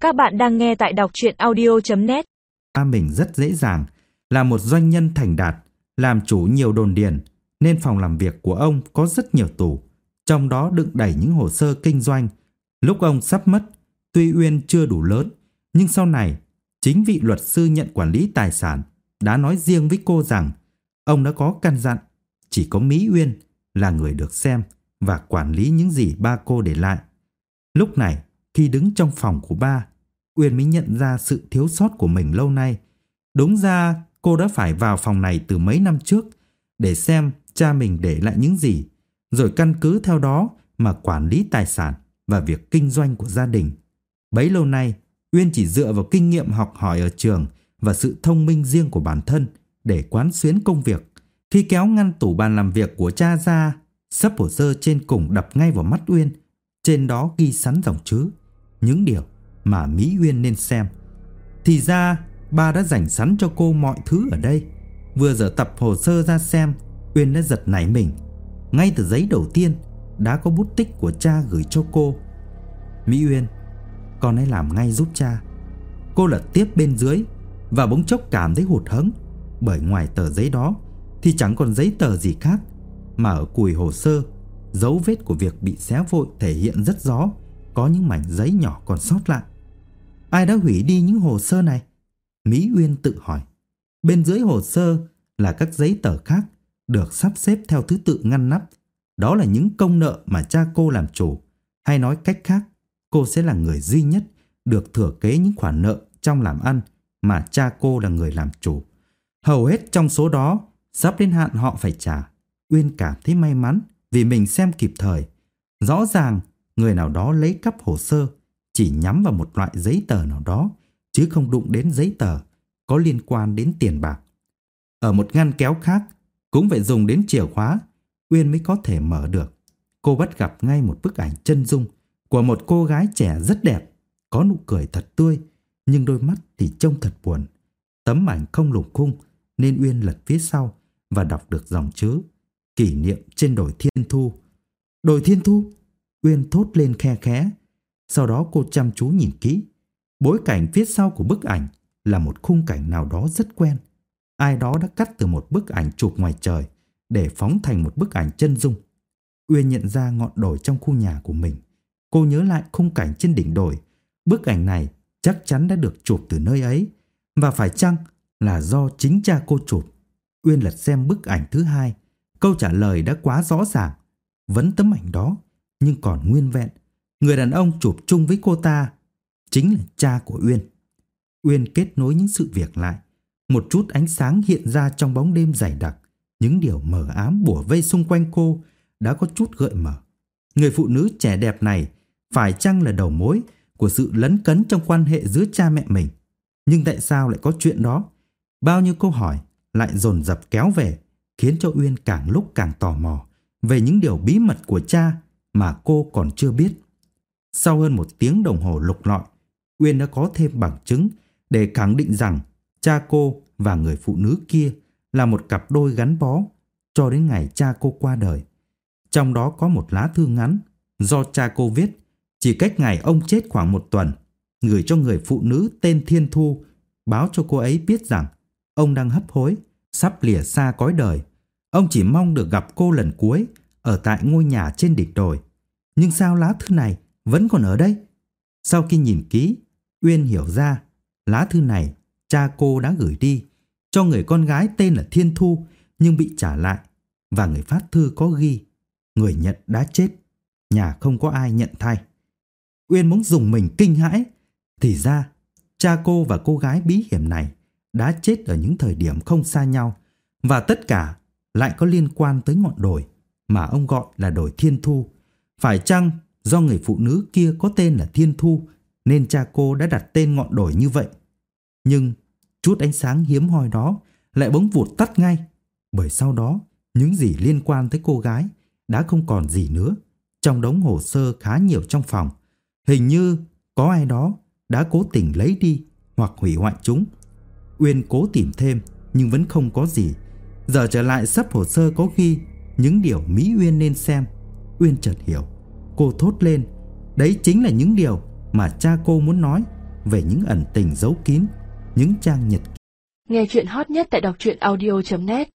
Các bạn đang nghe tại đọc truyện audio.net. Mình rất dễ dàng, là một doanh nhân thành đạt, làm chủ nhiều đồn điền, nên phòng làm việc của ông có rất nhiều tủ, trong đó đựng đầy những hồ sơ kinh doanh. Lúc ông sắp mất, tuy Uyên chưa đủ lớn, nhưng sau này, chính vị luật sư nhận quản lý tài sản đã nói riêng với cô rằng ông đã có căn dặn chỉ có Mỹ Uyên là người được xem và quản lý những gì ba cô để lại. Lúc này, khi đứng trong phòng của ba, Uyên mới nhận ra sự thiếu sót của mình lâu nay. Đúng ra cô đã phải vào phòng này từ mấy năm trước để xem cha mình để lại những gì, rồi căn cứ theo đó mà quản lý tài sản và việc kinh doanh của gia đình. Bấy lâu nay, Uyên chỉ dựa vào kinh nghiệm học hỏi ở trường và sự thông minh riêng của bản thân để quán xuyến công việc. Khi kéo ngăn tủ bàn làm việc của cha ra, xấp hồ sơ trên cùng đập ngay vào mắt Uyên. Trên đó ghi sẵn dòng chữ những điều mà Mỹ Uyên nên xem. Thì ra ba đã dành sẵn cho cô mọi thứ ở đây. Vừa dở tập hồ sơ ra xem, Uyên đã giật nảy mình. Ngay từ giấy đầu tiên đã có bút tích của cha gửi cho cô. Mỹ Uyên, con hãy làm ngay giúp cha. Cô lật tiếp bên dưới và bỗng chốc cảm thấy hụt hẫng, bởi ngoài tờ giấy đó thì chẳng còn giấy tờ gì khác, mà ở cùi hồ sơ, dấu vết của việc bị xé vội thể hiện rất rõ. Có những mảnh giấy nhỏ còn sót lại. Ai đã hủy đi những hồ sơ này? Mỹ Uyên tự hỏi. Bên dưới hồ sơ là các giấy tờ khác được sắp xếp theo thứ tự ngăn nắp. Đó là những công nợ mà cha cô làm chủ. Hay nói cách khác, cô sẽ là người duy nhất được thừa kế những khoản nợ trong làm ăn mà cha cô là người làm chủ. Hầu hết trong số đó sắp đến hạn họ phải trả. Uyên cảm thấy may mắn vì mình xem kịp thời. Rõ ràng người nào đó lấy cắp hồ sơ chỉ nhắm vào một loại giấy tờ nào đó, chứ không đụng đến giấy tờ có liên quan đến tiền bạc. Ở một ngăn kéo khác cũng phải dùng đến chìa khóa, Uyên mới có thể mở được. Cô bắt gặp ngay một bức ảnh chân dung của một cô gái trẻ rất đẹp, có nụ cười thật tươi, nhưng đôi mắt thì trông thật buồn. Tấm ảnh không lủng khung nên Uyên lật phía sau và đọc được dòng chữ kỷ niệm trên đồi Thiên Thu. Đồi Thiên Thu? Uyên thốt lên khe khẽ. Sau đó cô chăm chú nhìn kỹ. Bối cảnh phía sau của bức ảnh là một khung cảnh nào đó rất quen. Ai đó đã cắt từ một bức ảnh chụp ngoài trời để phóng thành một bức ảnh chân dung. Uyên nhận ra ngọn đồi trong khu nhà của mình. Cô nhớ lại khung cảnh trên đỉnh đồi. Bức ảnh này chắc chắn đã được chụp từ nơi ấy. Và phải chăng là do chính cha cô chụp? Uyên lật xem bức ảnh thứ hai. Câu trả lời đã quá rõ ràng. Vẫn tấm ảnh đó, nhưng còn nguyên vẹn. Người đàn ông chụp chung với cô ta chính là cha của Uyên. Uyên kết nối những sự việc lại. Một chút ánh sáng hiện ra trong bóng đêm dày đặc. Những điều mờ ám bủa vây xung quanh cô đã có chút gợi mở. Người phụ nữ trẻ đẹp này phải chăng là đầu mối của sự lấn cấn trong quan hệ giữa cha mẹ mình? Nhưng tại sao lại có chuyện đó? Bao nhiêu câu hỏi lại dồn dập kéo về, khiến cho Uyên càng lúc càng tò mò về những điều bí mật của cha mà cô còn chưa biết. Sau hơn 1 tiếng đồng hồ lục lọi, Uyên đã có thêm bằng chứng để khẳng định rằng cha cô và người phụ nữ kia là một cặp đôi gắn bó cho đến ngày cha cô qua đời. Trong đó có một lá thư ngắn do cha cô viết chỉ cách ngày ông chết khoảng 1 tuần, gửi cho người phụ nữ tên Thiên Thu, báo cho cô ấy biết rằng ông đang hấp hối, sắp lìa xa cõi đời. Ông chỉ mong được gặp cô lần cuối ở tại ngôi nhà trên đỉnh đồi. Nhưng sao lá thư này vẫn còn ở đây? Sau khi nhìn kỹ, Uyên hiểu ra lá thư này cha cô đã gửi đi cho người con gái tên là Thiên Thu, nhưng bị trả lại. Và người phát thư có ghi người nhận đã chết, nhà không có ai nhận thay. Uyên muốn dùng mình kinh hãi. Thì ra cha cô và cô gái bí hiểm này đã chết ở những thời điểm không xa nhau, và tất cả lại có liên quan tới ngọn đồi mà ông gọi là đồi Thiên Thu. Phải chăng do người phụ nữ kia có tên là Thiên Thu nên cha cô đã đặt tên ngọn đồi như vậy? Nhưng chút ánh sáng hiếm hoi đó lại bỗng vụt tắt ngay, bởi sau đó những gì liên quan tới cô gái đã không còn gì nữa. Trong đống hồ sơ khá nhiều trong phòng, hình như có ai đó đã cố tình lấy đi hoặc hủy hoại chúng. Uyên cố tìm thêm nhưng vẫn không có gì. Giờ trở lại sấp hồ sơ có ghi những điều Mỹ Uyên nên xem. Uyên chợt hiểu. Cô thốt lên, đấy chính là những điều mà cha cô muốn nói. về những ẩn tình giấu kín, những trang nhật. Nghe chuyện hot nhất tại đọc truyện audio.net